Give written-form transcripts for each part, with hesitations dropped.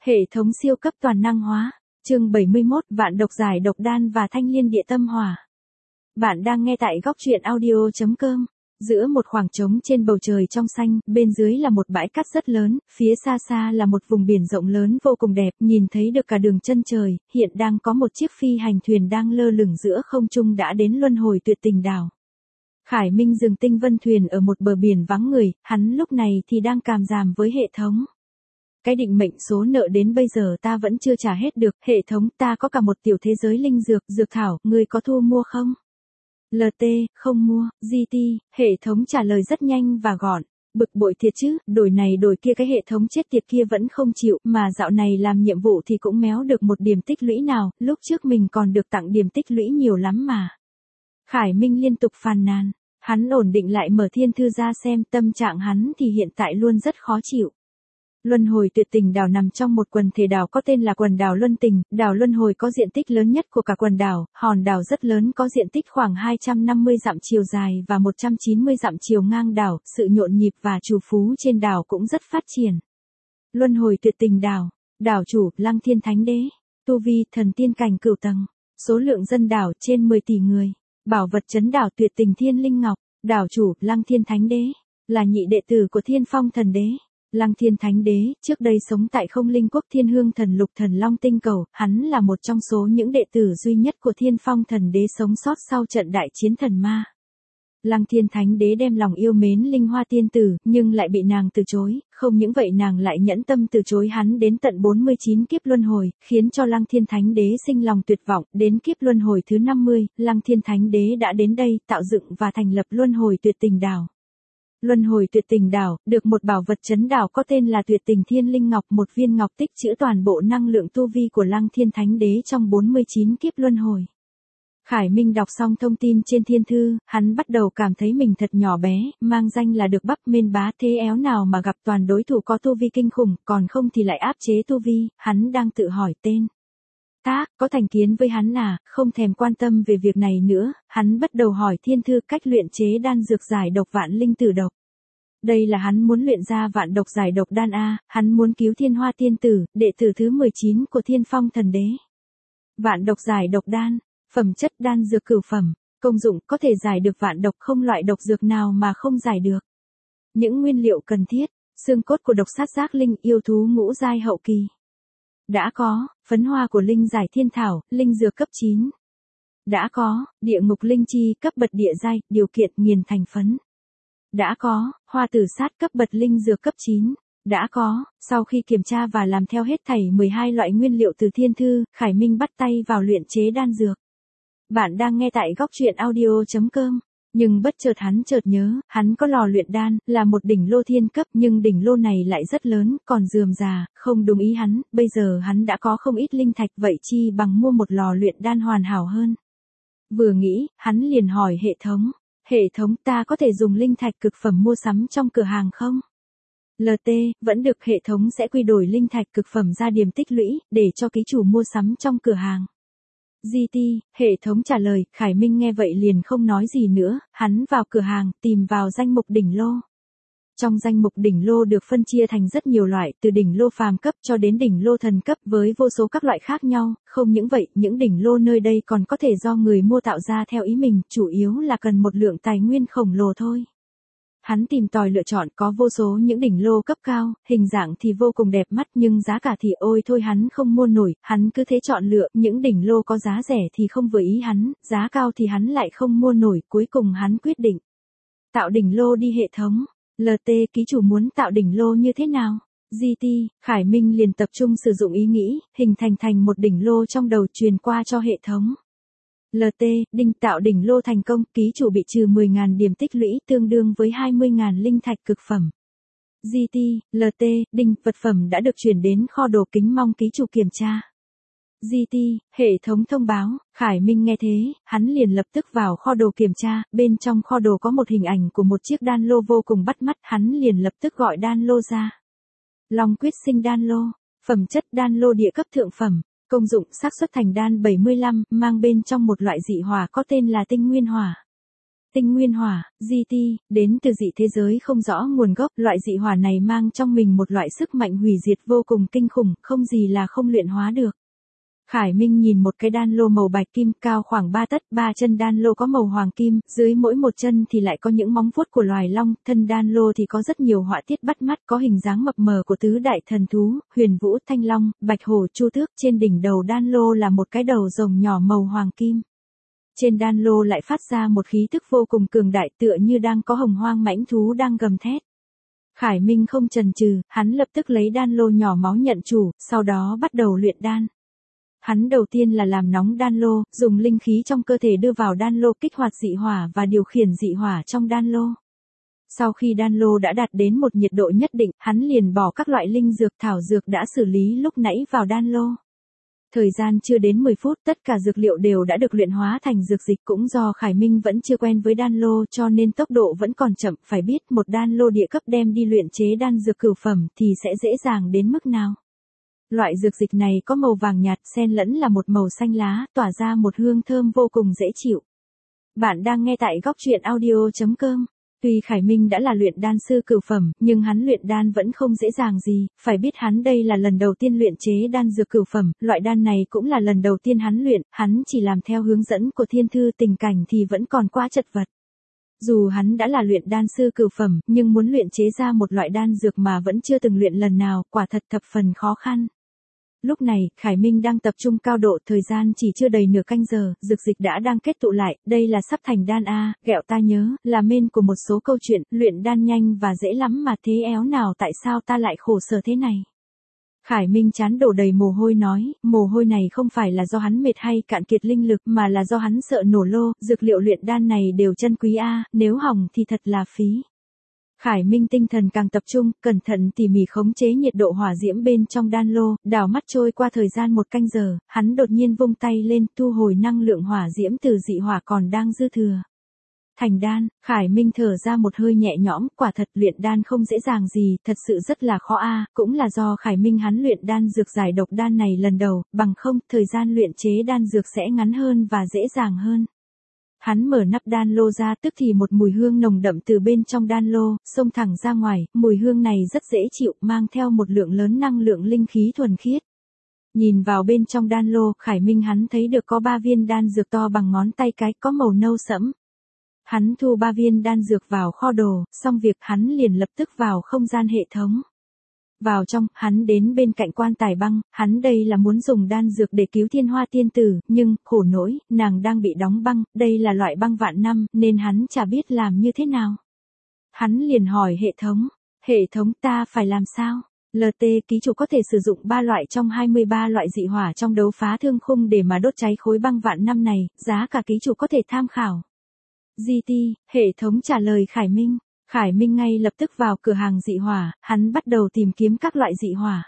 Hệ thống siêu cấp toàn năng hóa. Chương 71, Vạn độc giải độc đan và Thanh Liên địa tâm hỏa. Bạn đang nghe tại góc truyện audio.com. Giữa một khoảng trống trên bầu trời trong xanh, bên dưới là một bãi cát rất lớn, phía xa xa là một vùng biển rộng lớn vô cùng đẹp, nhìn thấy được cả đường chân trời, hiện đang có một chiếc phi hành thuyền đang lơ lửng giữa không trung đã đến luân hồi tuyệt tình đảo. Khải Minh dừng tinh vân thuyền ở một bờ biển vắng người, hắn lúc này thì đang càm ràm với hệ thống. Cái định mệnh số nợ đến bây giờ ta vẫn chưa trả hết được, hệ thống ta có cả một tiểu thế giới linh dược, dược thảo, ngươi có thu mua không? LT, không mua, GT, hệ thống trả lời rất nhanh và gọn. Bực bội thiệt chứ, đổi này đổi kia cái hệ thống chết tiệt kia vẫn không chịu, mà dạo này làm nhiệm vụ thì cũng méo được một điểm tích lũy nào, lúc trước mình còn được tặng điểm tích lũy nhiều lắm mà. Khải Minh liên tục phàn nàn, hắn ổn định lại mở thiên thư ra xem tâm trạng hắn thì hiện tại luôn rất khó chịu. Luân hồi tuyệt tình đảo nằm trong một quần thể đảo có tên là quần đảo Luân Tình, đảo Luân Hồi có diện tích lớn nhất của cả quần đảo, hòn đảo rất lớn có diện tích khoảng 250 dặm chiều dài và 190 dặm chiều ngang đảo, sự nhộn nhịp và trù phú trên đảo cũng rất phát triển. Luân hồi tuyệt tình đảo, đảo chủ, Lăng Thiên Thánh Đế, tu vi, thần tiên cảnh cửu tầng, số lượng dân đảo trên 10 tỷ người, bảo vật trấn đảo tuyệt tình thiên linh ngọc, đảo chủ, Lăng Thiên Thánh Đế, là nhị đệ tử của Thiên Phong Thần Đế. Lăng Thiên Thánh Đế, trước đây sống tại Không Linh Quốc Thiên Hương Thần Lục Thần Long Tinh Cầu, hắn là một trong số những đệ tử duy nhất của Thiên Phong Thần Đế sống sót sau trận đại chiến thần ma. Lăng Thiên Thánh Đế đem lòng yêu mến Linh Hoa Tiên Tử, nhưng lại bị nàng từ chối, không những vậy nàng lại nhẫn tâm từ chối hắn đến tận 49 kiếp luân hồi, khiến cho Lăng Thiên Thánh Đế sinh lòng tuyệt vọng, đến kiếp luân hồi thứ 50, Lăng Thiên Thánh Đế đã đến đây, tạo dựng và thành lập luân hồi tuyệt tình đảo. Luân hồi tuyệt tình đảo, được một bảo vật trấn đảo có tên là tuyệt tình thiên linh ngọc, một viên ngọc tích trữ toàn bộ năng lượng tu vi của Lăng Thiên Thánh Đế trong 49 kiếp luân hồi. Khải Minh đọc xong thông tin trên thiên thư, hắn bắt đầu cảm thấy mình thật nhỏ bé, mang danh là được bắp mên bá thế éo nào mà gặp toàn đối thủ có tu vi kinh khủng, còn không thì lại áp chế tu vi, hắn đang tự hỏi tên. Có thành kiến với hắn à, không thèm quan tâm về việc này nữa, hắn bắt đầu hỏi thiên thư cách luyện chế đan dược giải độc vạn linh tử độc. Đây là hắn muốn luyện ra vạn độc giải độc đan A, hắn muốn cứu Thiên Hoa Tiên Tử, đệ tử thứ 19 của Thiên Phong Thần Đế. Vạn độc giải độc đan, phẩm chất đan dược cửu phẩm, công dụng có thể giải được vạn độc, không loại độc dược nào mà không giải được. Những nguyên liệu cần thiết, xương cốt của độc sát giác linh, yêu thú ngũ giai hậu kỳ. Đã có, phấn hoa của linh giải thiên thảo, linh dược cấp 9. Đã có, địa ngục linh chi cấp bậc địa giai, điều kiện nghiền thành phấn. Đã có, hoa tử sát cấp bậc linh dược cấp 9. Đã có, sau khi kiểm tra và làm theo hết thảy 12 loại nguyên liệu từ thiên thư, Khải Minh bắt tay vào luyện chế đan dược. Bạn đang nghe tại góc truyện audio.com. Nhưng bất chợt hắn chợt nhớ, hắn có lò luyện đan, là một đỉnh lô thiên cấp, nhưng đỉnh lô này lại rất lớn, còn rườm rà, không đúng ý hắn, bây giờ hắn đã có không ít linh thạch, vậy chi bằng mua một lò luyện đan hoàn hảo hơn. Vừa nghĩ, hắn liền hỏi hệ thống ta có thể dùng linh thạch cực phẩm mua sắm trong cửa hàng không? LT, vẫn được, hệ thống sẽ quy đổi linh thạch cực phẩm ra điểm tích lũy, để cho ký chủ mua sắm trong cửa hàng. GT, hệ thống trả lời, Khải Minh nghe vậy liền không nói gì nữa, hắn vào cửa hàng, tìm vào danh mục đỉnh lô. Trong danh mục đỉnh lô được phân chia thành rất nhiều loại, từ đỉnh lô phàm cấp cho đến đỉnh lô thần cấp với vô số các loại khác nhau, không những vậy, những đỉnh lô nơi đây còn có thể do người mua tạo ra theo ý mình, chủ yếu là cần một lượng tài nguyên khổng lồ thôi. Hắn tìm tòi lựa chọn có vô số những đỉnh lô cấp cao, hình dạng thì vô cùng đẹp mắt nhưng giá cả thì ôi thôi hắn không mua nổi, hắn cứ thế chọn lựa, những đỉnh lô có giá rẻ thì không vừa ý hắn, giá cao thì hắn lại không mua nổi, cuối cùng hắn quyết định. Tạo đỉnh lô đi hệ thống. LT, ký chủ muốn tạo đỉnh lô như thế nào? GT, Khải Minh liền tập trung sử dụng ý nghĩ, hình thành một đỉnh lô trong đầu truyền qua cho hệ thống. LT, đinh tạo đỉnh lô thành công, ký chủ bị trừ 10.000 điểm tích lũy tương đương với 20.000 linh thạch cực phẩm. GT, LT, đinh, vật phẩm đã được chuyển đến kho đồ, kính mong ký chủ kiểm tra. GT, hệ thống thông báo, Khải Minh nghe thế, hắn liền lập tức vào kho đồ kiểm tra, bên trong kho đồ có một hình ảnh của một chiếc đan lô vô cùng bắt mắt, hắn liền lập tức gọi đan lô ra. Long quyết sinh đan lô, phẩm chất đan lô địa cấp thượng phẩm, công dụng xác suất thành đan 75, mang bên trong một loại dị hỏa có tên là tinh nguyên hỏa. Tinh nguyên hỏa, GT, đến từ dị thế giới không rõ nguồn gốc, loại dị hỏa này mang trong mình một loại sức mạnh hủy diệt vô cùng kinh khủng, không gì là không luyện hóa được. Khải Minh nhìn một cái đan lô màu bạch kim cao khoảng 3 tấc, 3 chân đan lô có màu hoàng kim, dưới mỗi một chân thì lại có những móng vuốt của loài long, thân đan lô thì có rất nhiều họa tiết bắt mắt, có hình dáng mập mờ của tứ đại thần thú, Huyền Vũ, Thanh Long, Bạch Hổ, Chu Tước, trên đỉnh đầu đan lô là một cái đầu rồng nhỏ màu hoàng kim. Trên đan lô lại phát ra một khí tức vô cùng cường đại, tựa như đang có hồng hoang mãnh thú đang gầm thét. Khải Minh không chần chừ, hắn lập tức lấy đan lô nhỏ máu nhận chủ, sau đó bắt đầu luyện đan. Hắn đầu tiên là làm nóng đan lô, dùng linh khí trong cơ thể đưa vào đan lô kích hoạt dị hỏa và điều khiển dị hỏa trong đan lô. Sau khi đan lô đã đạt đến một nhiệt độ nhất định, hắn liền bỏ các loại linh dược thảo dược đã xử lý lúc nãy vào đan lô. Thời gian chưa đến 10 phút, tất cả dược liệu đều đã được luyện hóa thành dược dịch, cũng do Khải Minh vẫn chưa quen với đan lô cho nên tốc độ vẫn còn chậm, phải biết một đan lô địa cấp đem đi luyện chế đan dược cửu phẩm thì sẽ dễ dàng đến mức nào. Loại dược dịch này có màu vàng nhạt xen lẫn là một màu xanh lá, tỏa ra một hương thơm vô cùng dễ chịu. Bạn đang nghe tại góc truyện audio.com. Tuy Khải Minh đã là luyện đan sư cửu phẩm, nhưng hắn luyện đan vẫn không dễ dàng gì, phải biết hắn đây là lần đầu tiên luyện chế đan dược cửu phẩm, loại đan này cũng là lần đầu tiên hắn luyện, hắn chỉ làm theo hướng dẫn của thiên thư tình cảnh thì vẫn còn quá chật vật. Dù hắn đã là luyện đan sư cửu phẩm, nhưng muốn luyện chế ra một loại đan dược mà vẫn chưa từng luyện lần nào, quả thật thập phần khó khăn. Lúc này, Khải Minh đang tập trung cao độ, thời gian chỉ chưa đầy nửa canh giờ, dược dịch đã đang kết tụ lại, đây là sắp thành đan a, ghẹo ta nhớ, là main của một số câu chuyện, luyện đan nhanh và dễ lắm mà thế éo nào tại sao ta lại khổ sở thế này. Khải Minh trán đổ đầy mồ hôi nói, mồ hôi này không phải là do hắn mệt hay cạn kiệt linh lực mà là do hắn sợ nổ lô, dược liệu luyện đan này đều chân quý a, nếu hỏng thì thật là phí. Khải Minh tinh thần càng tập trung, cẩn thận tỉ mỉ khống chế nhiệt độ hỏa diễm bên trong đan lô, đảo mắt trôi qua thời gian 1 canh giờ, hắn đột nhiên vung tay lên, thu hồi năng lượng hỏa diễm từ dị hỏa còn đang dư thừa. Thành đan, Khải Minh thở ra một hơi nhẹ nhõm, quả thật luyện đan không dễ dàng gì, thật sự rất là khó a, cũng là do Khải Minh hắn luyện đan dược giải độc đan này lần đầu, bằng không, thời gian luyện chế đan dược sẽ ngắn hơn và dễ dàng hơn. Hắn mở nắp đan lô ra tức thì một mùi hương nồng đậm từ bên trong đan lô, xông thẳng ra ngoài, mùi hương này rất dễ chịu, mang theo một lượng lớn năng lượng linh khí thuần khiết. Nhìn vào bên trong đan lô, Khải Minh hắn thấy được có 3 viên đan dược to bằng ngón tay cái, có màu nâu sẫm. Hắn thu 3 viên đan dược vào kho đồ, xong việc hắn liền lập tức vào không gian hệ thống. Vào trong, hắn đến bên cạnh quan tài băng, hắn đây là muốn dùng đan dược để cứu Thiên Hoa tiên tử, nhưng, khổ nỗi, nàng đang bị đóng băng, đây là loại băng vạn năm, nên hắn chả biết làm như thế nào. Hắn liền hỏi hệ thống ta phải làm sao? LT ký chủ có thể sử dụng 3 loại trong 23 loại dị hỏa trong đấu phá thương khung để mà đốt cháy khối băng vạn năm này, giá cả ký chủ có thể tham khảo. GT, hệ thống trả lời Khải Minh. Khải Minh ngay lập tức vào cửa hàng dị hỏa, hắn bắt đầu tìm kiếm các loại dị hỏa.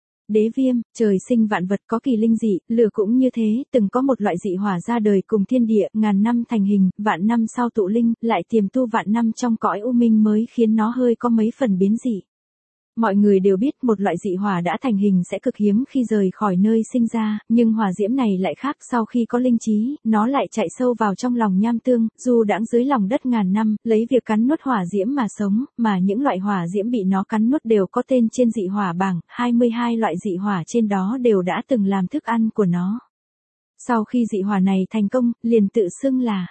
Đế viêm, trời sinh vạn vật có kỳ linh dị, lửa cũng như thế, từng có một loại dị hỏa ra đời cùng thiên địa, ngàn năm thành hình, vạn năm sau tụ linh, lại tiềm tu vạn năm trong cõi u minh mới khiến nó hơi có mấy phần biến dị. Mọi người đều biết một loại dị hỏa đã thành hình sẽ cực hiếm khi rời khỏi nơi sinh ra, nhưng hỏa diễm này lại khác, sau khi có linh trí, nó lại chạy sâu vào trong lòng nham tương, du đãng dưới lòng đất ngàn năm, lấy việc cắn nuốt hỏa diễm mà sống, mà những loại hỏa diễm bị nó cắn nuốt đều có tên trên dị hỏa bảng, 22 loại dị hỏa trên đó đều đã từng làm thức ăn của nó. Sau khi dị hỏa này thành công, liền tự xưng là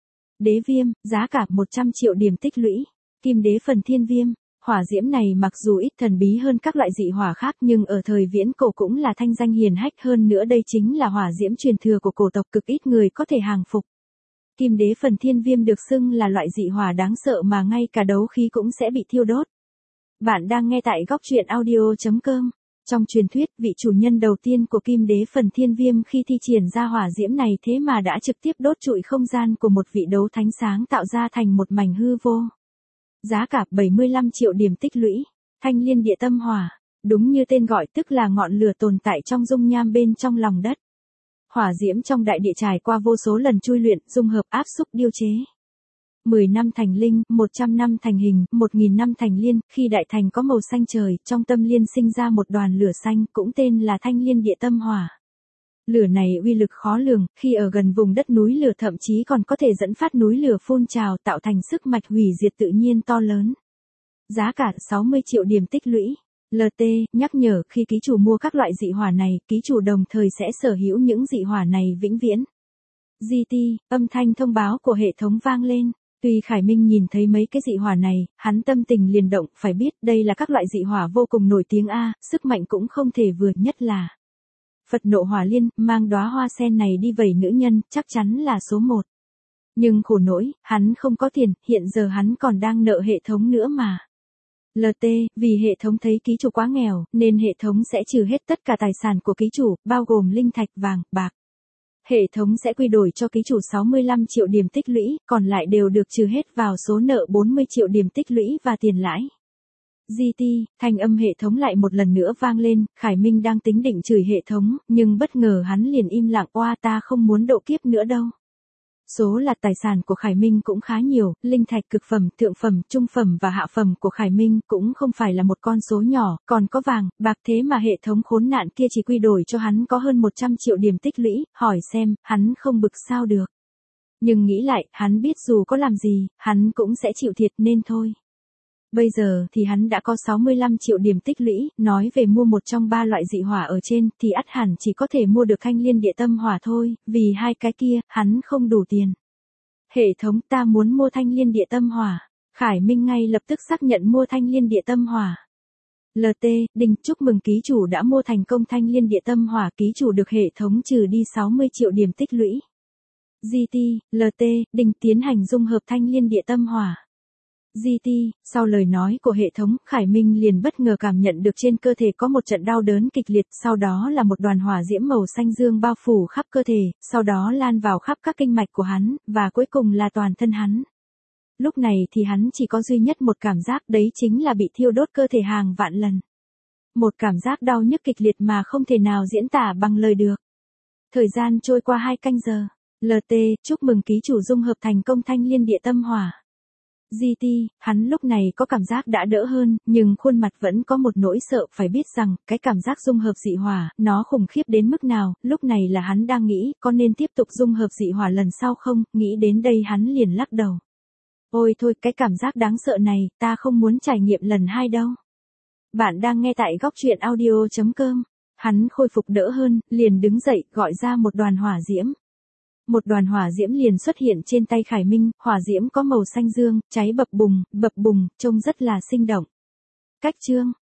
đế viêm, giá cả 100 triệu điểm tích lũy, kim đế phần thiên viêm. Hỏa diễm này mặc dù ít thần bí hơn các loại dị hỏa khác nhưng ở thời viễn cổ cũng là thanh danh hiển hách, hơn nữa đây chính là hỏa diễm truyền thừa của cổ tộc, cực ít người có thể hàng phục. Kim đế phần thiên viêm được xưng là loại dị hỏa đáng sợ mà ngay cả đấu khí cũng sẽ bị thiêu đốt. Bạn đang nghe tại góc truyện audio.com. Trong truyền thuyết, vị chủ nhân đầu tiên của kim đế phần thiên viêm khi thi triển ra hỏa diễm này thế mà đã trực tiếp đốt trụi không gian của một vị đấu thánh sáng tạo ra thành một mảnh hư vô. Giá cả 75 triệu điểm tích lũy, thanh liên địa tâm hỏa, đúng như tên gọi tức là ngọn lửa tồn tại trong dung nham bên trong lòng đất. Hỏa diễm trong đại địa trải qua vô số lần chui luyện, dung hợp, áp xúc, điêu chế. 10 năm thành linh, 100 năm thành hình, 1000 năm thành liên, khi đại thành có màu xanh trời, trong tâm liên sinh ra một đoàn lửa xanh, cũng tên là thanh liên địa tâm hỏa. Lửa này uy lực khó lường, khi ở gần vùng đất núi lửa thậm chí còn có thể dẫn phát núi lửa phun trào tạo thành sức mạch hủy diệt tự nhiên to lớn. Giá cả 60 triệu điểm tích lũy. LT, nhắc nhở khi ký chủ mua các loại dị hỏa này, ký chủ đồng thời sẽ sở hữu những dị hỏa này vĩnh viễn. GT, âm thanh thông báo của hệ thống vang lên. Tuy Khải Minh nhìn thấy mấy cái dị hỏa này, hắn tâm tình liền động, phải biết đây là các loại dị hỏa vô cùng nổi tiếng sức mạnh cũng không thể vừa, nhất là Phật nộ hỏa liên, mang đóa hoa sen này đi vẩy nữ nhân, chắc chắn là số 1. Nhưng khổ nỗi, hắn không có tiền, hiện giờ hắn còn đang nợ hệ thống nữa mà. LT, vì hệ thống thấy ký chủ quá nghèo, nên hệ thống sẽ trừ hết tất cả tài sản của ký chủ, bao gồm linh thạch, vàng, bạc. Hệ thống sẽ quy đổi cho ký chủ 65 triệu điểm tích lũy, còn lại đều được trừ hết vào số nợ 40 triệu điểm tích lũy và tiền lãi. GT, thanh âm hệ thống lại một lần nữa vang lên, Khải Minh đang tính định chửi hệ thống, nhưng bất ngờ hắn liền im lặng, oa ta không muốn độ kiếp nữa đâu. Số là tài sản của Khải Minh cũng khá nhiều, linh thạch cực phẩm, thượng phẩm, trung phẩm và hạ phẩm của Khải Minh cũng không phải là một con số nhỏ, còn có vàng, bạc, thế mà hệ thống khốn nạn kia chỉ quy đổi cho hắn có hơn 100 triệu điểm tích lũy, hỏi xem, hắn không bực sao được. Nhưng nghĩ lại, hắn biết dù có làm gì, hắn cũng sẽ chịu thiệt nên thôi. Bây giờ thì hắn đã có 65 triệu điểm tích lũy, nói về mua một trong 3 loại dị hỏa ở trên thì ắt hẳn chỉ có thể mua được thanh liên địa tâm hỏa thôi, vì hai cái kia, hắn không đủ tiền. Hệ thống, ta muốn mua thanh liên địa tâm hỏa. Khải Minh ngay lập tức xác nhận mua thanh liên địa tâm hỏa. LT, Đinh, chúc mừng ký chủ đã mua thành công thanh liên địa tâm hỏa, ký chủ được hệ thống trừ đi 60 triệu điểm tích lũy. GT, LT, Đinh, tiến hành dung hợp thanh liên địa tâm hỏa. GT, sau lời nói của hệ thống, Khải Minh liền bất ngờ cảm nhận được trên cơ thể có một trận đau đớn kịch liệt, sau đó là một đoàn hỏa diễm màu xanh dương bao phủ khắp cơ thể, sau đó lan vào khắp các kinh mạch của hắn, và cuối cùng là toàn thân hắn. Lúc này thì hắn chỉ có duy nhất một cảm giác, đấy chính là bị thiêu đốt cơ thể hàng vạn lần. Một cảm giác đau nhức kịch liệt mà không thể nào diễn tả bằng lời được. Thời gian trôi qua 2 canh giờ. LT, chúc mừng ký chủ dung hợp thành công thanh liên địa tâm hỏa. GT, hắn lúc này có cảm giác đã đỡ hơn, nhưng khuôn mặt vẫn có một nỗi sợ, phải biết rằng, cái cảm giác dung hợp dị hỏa, nó khủng khiếp đến mức nào, lúc này là hắn đang nghĩ, có nên tiếp tục dung hợp dị hỏa lần sau không, nghĩ đến đây hắn liền lắc đầu. Ôi thôi, cái cảm giác đáng sợ này, ta không muốn trải nghiệm lần 2 đâu. Bạn đang nghe tại góc truyện audio.com. Hắn khôi phục đỡ hơn, liền đứng dậy, gọi ra một đoàn hỏa diễm. Một đoàn hỏa diễm liền xuất hiện trên tay Khải Minh, hỏa diễm có màu xanh dương, cháy bập bùng, trông rất là sinh động. Cách chương